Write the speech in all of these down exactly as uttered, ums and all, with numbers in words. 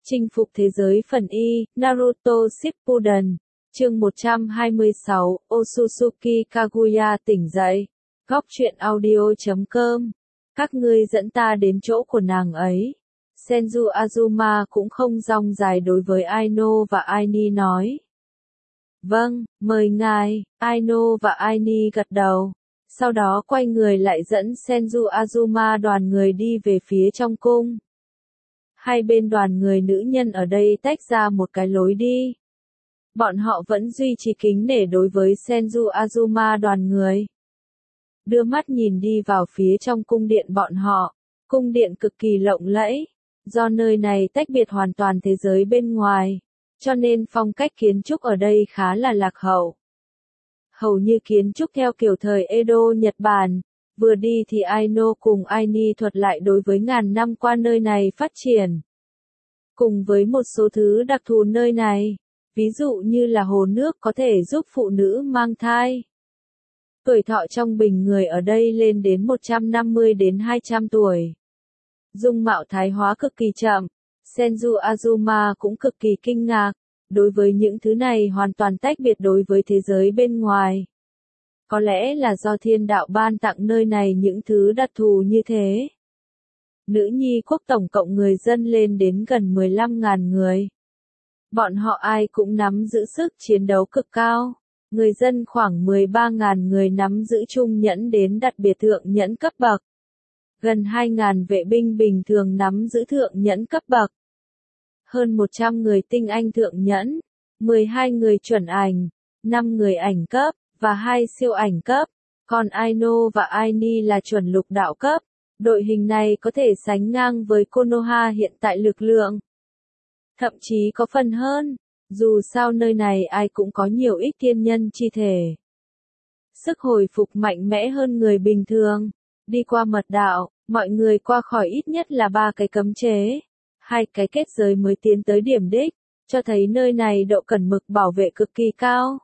Chinh phục thế giới phần Y, Naruto Shippuden, chương một trăm hai mươi sáu, Otsutsuki Kaguya tỉnh dậy. Góc truyện audio chấm com. Các ngươi dẫn ta đến chỗ của nàng ấy. Senju Azuma cũng không rong dài đối với Aino và Aini nói. Vâng, mời ngài. Aino và Aini gật đầu. Sau đó quay người lại dẫn Senju Azuma đoàn người đi về phía trong cung. Hai bên đoàn người nữ nhân ở đây tách ra một cái lối đi. Bọn họ vẫn duy trì kính nể đối với Senju Azuma đoàn người. Đưa mắt nhìn đi vào phía trong cung điện bọn họ. Cung điện cực kỳ lộng lẫy. Do nơi này tách biệt hoàn toàn thế giới bên ngoài, cho nên phong cách kiến trúc ở đây khá là lạc hậu. Hầu như kiến trúc theo kiểu thời Edo Nhật Bản. Vừa đi thì Aino cùng Aini thuật lại đối với ngàn năm qua nơi này phát triển. Cùng với một số thứ đặc thù nơi này, ví dụ như là hồ nước có thể giúp phụ nữ mang thai. Tuổi thọ trong bình người ở đây lên đến một trăm năm mươi đến hai trăm tuổi. Dung mạo thái hóa cực kỳ chậm, Senju Azuma cũng cực kỳ kinh ngạc, đối với những thứ này hoàn toàn tách biệt đối với thế giới bên ngoài. Có lẽ là do thiên đạo ban tặng nơi này những thứ đặc thù như thế. Nữ nhi quốc tổng cộng người dân lên đến gần mười lăm nghìn người. Bọn họ ai cũng nắm giữ sức chiến đấu cực cao. Người dân khoảng mười ba nghìn người nắm giữ trung nhẫn đến đặc biệt thượng nhẫn cấp bậc. Gần hai nghìn vệ binh bình thường nắm giữ thượng nhẫn cấp bậc. Hơn một trăm người tinh anh thượng nhẫn, mười hai người chuẩn ảnh, năm người ảnh cấp, và hai siêu ảnh cấp. Còn Aino và Aini là chuẩn lục đạo cấp. Đội hình này có thể sánh ngang với Konoha hiện tại lực lượng. Thậm chí có phần hơn, dù sao nơi này ai cũng có nhiều ít thiên nhân chi thể. Sức hồi phục mạnh mẽ hơn người bình thường. Đi qua mật đạo, mọi người qua khỏi ít nhất là ba cái cấm chế. Hai cái kết giới mới tiến tới điểm đích, cho thấy nơi này độ cẩn mực bảo vệ cực kỳ cao.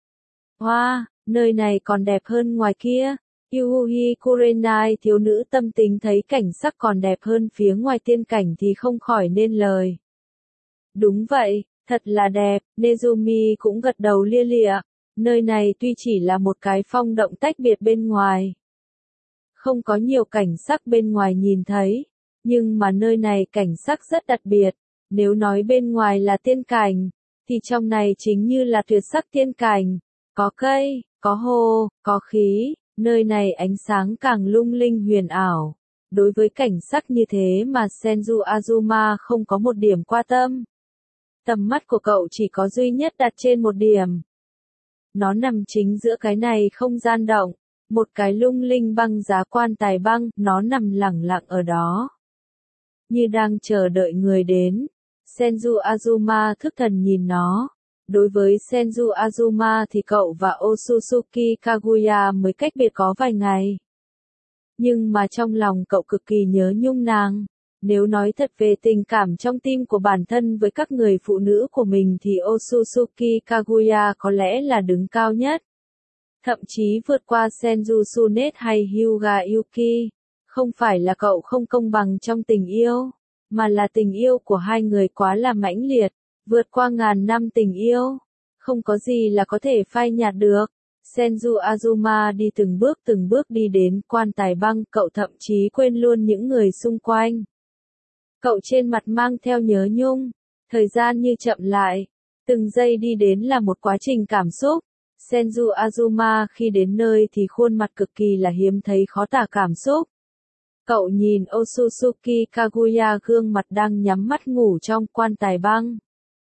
Hoa, wow, nơi này còn đẹp hơn ngoài kia. Yuuhi Kurenai thiếu nữ tâm tính thấy cảnh sắc còn đẹp hơn phía ngoài tiên cảnh thì không khỏi nên lời. Đúng vậy, thật là đẹp, Nezumi cũng gật đầu lia lịa. Nơi này tuy chỉ là một cái phong động tách biệt bên ngoài. Không có nhiều cảnh sắc bên ngoài nhìn thấy, nhưng mà nơi này cảnh sắc rất đặc biệt. Nếu nói bên ngoài là tiên cảnh, thì trong này chính như là tuyệt sắc tiên cảnh. Có cây, có hồ, có khí, nơi này ánh sáng càng lung linh huyền ảo. Đối với cảnh sắc như thế mà Senju Azuma không có một điểm quan tâm. Tầm mắt của cậu chỉ có duy nhất đặt trên một điểm. Nó nằm chính giữa cái này không gian động, một cái lung linh băng giá quan tài băng, nó nằm lẳng lặng ở đó. Như đang chờ đợi người đến. Senju Azuma thức thần nhìn nó. Đối với Senju Azuma thì cậu và Otsutsuki Kaguya mới cách biệt có vài ngày. Nhưng mà trong lòng cậu cực kỳ nhớ nhung nàng. Nếu nói thật về tình cảm trong tim của bản thân với các người phụ nữ của mình thì Otsutsuki Kaguya có lẽ là đứng cao nhất. Thậm chí vượt qua Senju Tsunet hay Hyuga Yuki. Không phải là cậu không công bằng trong tình yêu, mà là tình yêu của hai người quá là mãnh liệt. Vượt qua ngàn năm tình yêu, không có gì là có thể phai nhạt được. Senju Azuma đi từng bước từng bước đi đến quan tài băng, cậu thậm chí quên luôn những người xung quanh. Cậu trên mặt mang theo nhớ nhung, thời gian như chậm lại, từng giây đi đến là một quá trình cảm xúc. Senju Azuma khi đến nơi thì khuôn mặt cực kỳ là hiếm thấy khó tả cảm xúc. Cậu nhìn Otsutsuki Kaguya gương mặt đang nhắm mắt ngủ trong quan tài băng.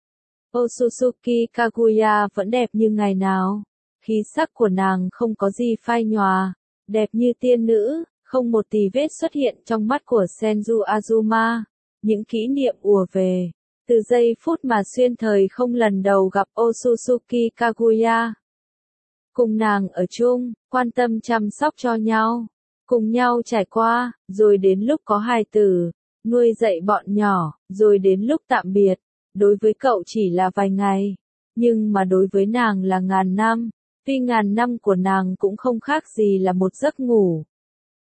Otsutsuki Kaguya vẫn đẹp như ngày nào. Khí sắc của nàng không có gì phai nhòa. Đẹp như tiên nữ, không một tì vết xuất hiện trong mắt của Senju Azuma. Những kỷ niệm ùa về. Từ giây phút mà xuyên thời không lần đầu gặp Otsutsuki Kaguya. Cùng nàng ở chung, quan tâm chăm sóc cho nhau. Cùng nhau trải qua, rồi đến lúc có hài tử, nuôi dạy bọn nhỏ, rồi đến lúc tạm biệt. Đối với cậu chỉ là vài ngày, nhưng mà đối với nàng là ngàn năm. Tuy ngàn năm của nàng cũng không khác gì là một giấc ngủ.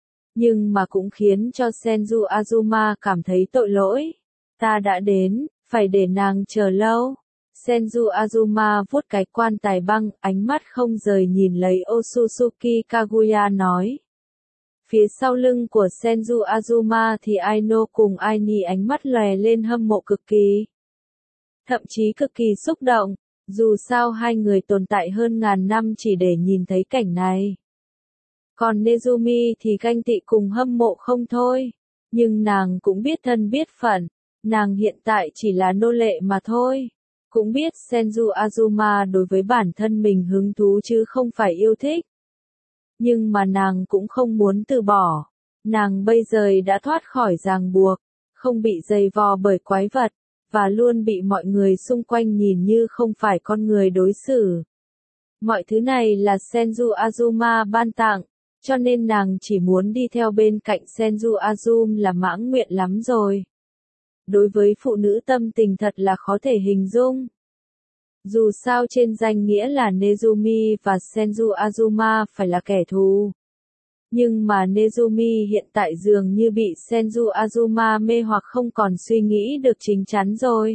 Nhưng mà cũng khiến cho Senju Azuma cảm thấy tội lỗi. Ta đã đến, phải để nàng chờ lâu. Senju Azuma vuốt cái quan tài băng, ánh mắt không rời nhìn lấy Otsutsuki Kaguya nói. Phía sau lưng của Senju Azuma thì Aino cùng Aini ánh mắt lòe lên hâm mộ cực kỳ. Thậm chí cực kỳ xúc động, dù sao hai người tồn tại hơn ngàn năm chỉ để nhìn thấy cảnh này. Còn Nezumi thì ganh tị cùng hâm mộ không thôi, nhưng nàng cũng biết thân biết phận, nàng hiện tại chỉ là nô lệ mà thôi. Cũng biết Senju Azuma đối với bản thân mình hứng thú chứ không phải yêu thích. Nhưng mà nàng cũng không muốn từ bỏ. Nàng bây giờ đã thoát khỏi ràng buộc, không bị dày vò bởi quái vật, và luôn bị mọi người xung quanh nhìn như không phải con người đối xử. Mọi thứ này là Senju Azuma ban tặng, cho nên nàng chỉ muốn đi theo bên cạnh Senju Azuma là mãn nguyện lắm rồi. Đối với phụ nữ tâm tình thật là khó thể hình dung. Dù sao trên danh nghĩa là Nezumi và Senju Azuma phải là kẻ thù. Nhưng mà Nezumi hiện tại dường như bị Senju Azuma mê hoặc không còn suy nghĩ được chính chắn rồi.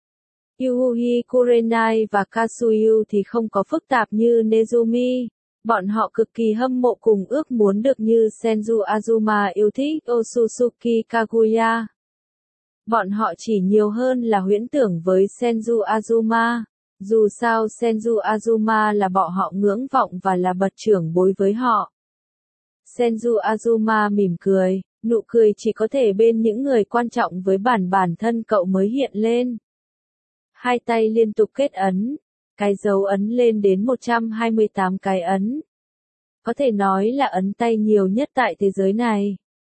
Yuuhi Kurenai và Kasuyu thì không có phức tạp như Nezumi. Bọn họ cực kỳ hâm mộ cùng ước muốn được như Senju Azuma yêu thích Otsutsuki Kaguya. Bọn họ chỉ nhiều hơn là huyễn tưởng với Senju Azuma. Dù sao Senju Azuma là bọn họ ngưỡng vọng và là bậc trưởng bối với họ. Senju Azuma mỉm cười, nụ cười chỉ có thể bên những người quan trọng với bản bản thân cậu mới hiện lên. Hai tay liên tục kết ấn, cái dấu ấn lên đến một trăm hai mươi tám cái ấn. Có thể nói là ấn tay nhiều nhất tại thế giới này.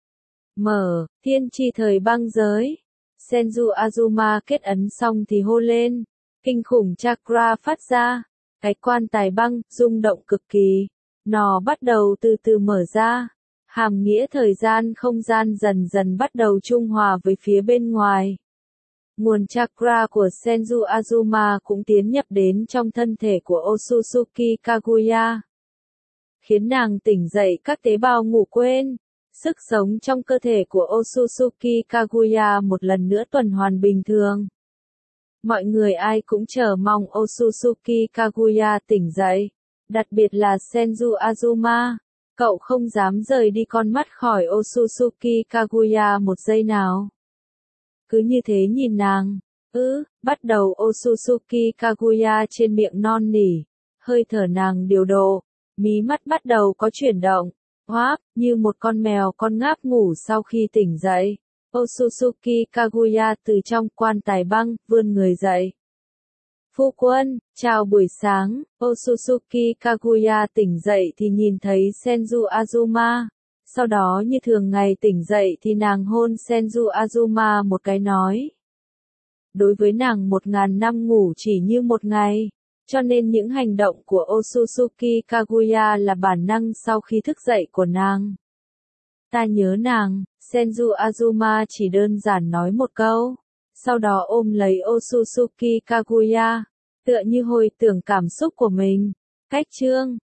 Mở, thiên chi thời băng giới. Senju Azuma kết ấn xong thì hô lên. Kinh khủng chakra phát ra. Cái quan tài băng, rung động cực kỳ. Nó bắt đầu từ từ mở ra. Hàm nghĩa thời gian không gian dần dần bắt đầu trung hòa với phía bên ngoài. Nguồn chakra của Senju Azuma cũng tiến nhập đến trong thân thể của Otsutsuki Kaguya. Khiến nàng tỉnh dậy các tế bào ngủ quên. Sức sống trong cơ thể của Otsutsuki Kaguya một lần nữa tuần hoàn bình thường. Mọi người ai cũng chờ mong Otsutsuki Kaguya tỉnh dậy. Đặc biệt là Senju Azuma. Cậu không dám rời đi con mắt khỏi Otsutsuki Kaguya một giây nào. Cứ như thế nhìn nàng. Ừ, bắt đầu Otsutsuki Kaguya trên miệng non nỉ. Hơi thở nàng điều độ. Mí mắt bắt đầu có chuyển động. Hoáp, như một con mèo con ngáp ngủ sau khi tỉnh dậy. Otsutsuki Kaguya từ trong quan tài băng, vươn người dậy. Phu quân, chào buổi sáng. Otsutsuki Kaguya tỉnh dậy thì nhìn thấy Senju Azuma. Sau đó như thường ngày tỉnh dậy thì nàng hôn Senju Azuma một cái nói. Đối với nàng một ngàn năm ngủ chỉ như một ngày. Cho nên những hành động của Otsutsuki Kaguya là bản năng sau khi thức dậy của nàng. Ta nhớ nàng, Senju Azuma chỉ đơn giản nói một câu. Sau đó ôm lấy Otsutsuki Kaguya, tựa như hồi tưởng cảm xúc của mình. Cách chương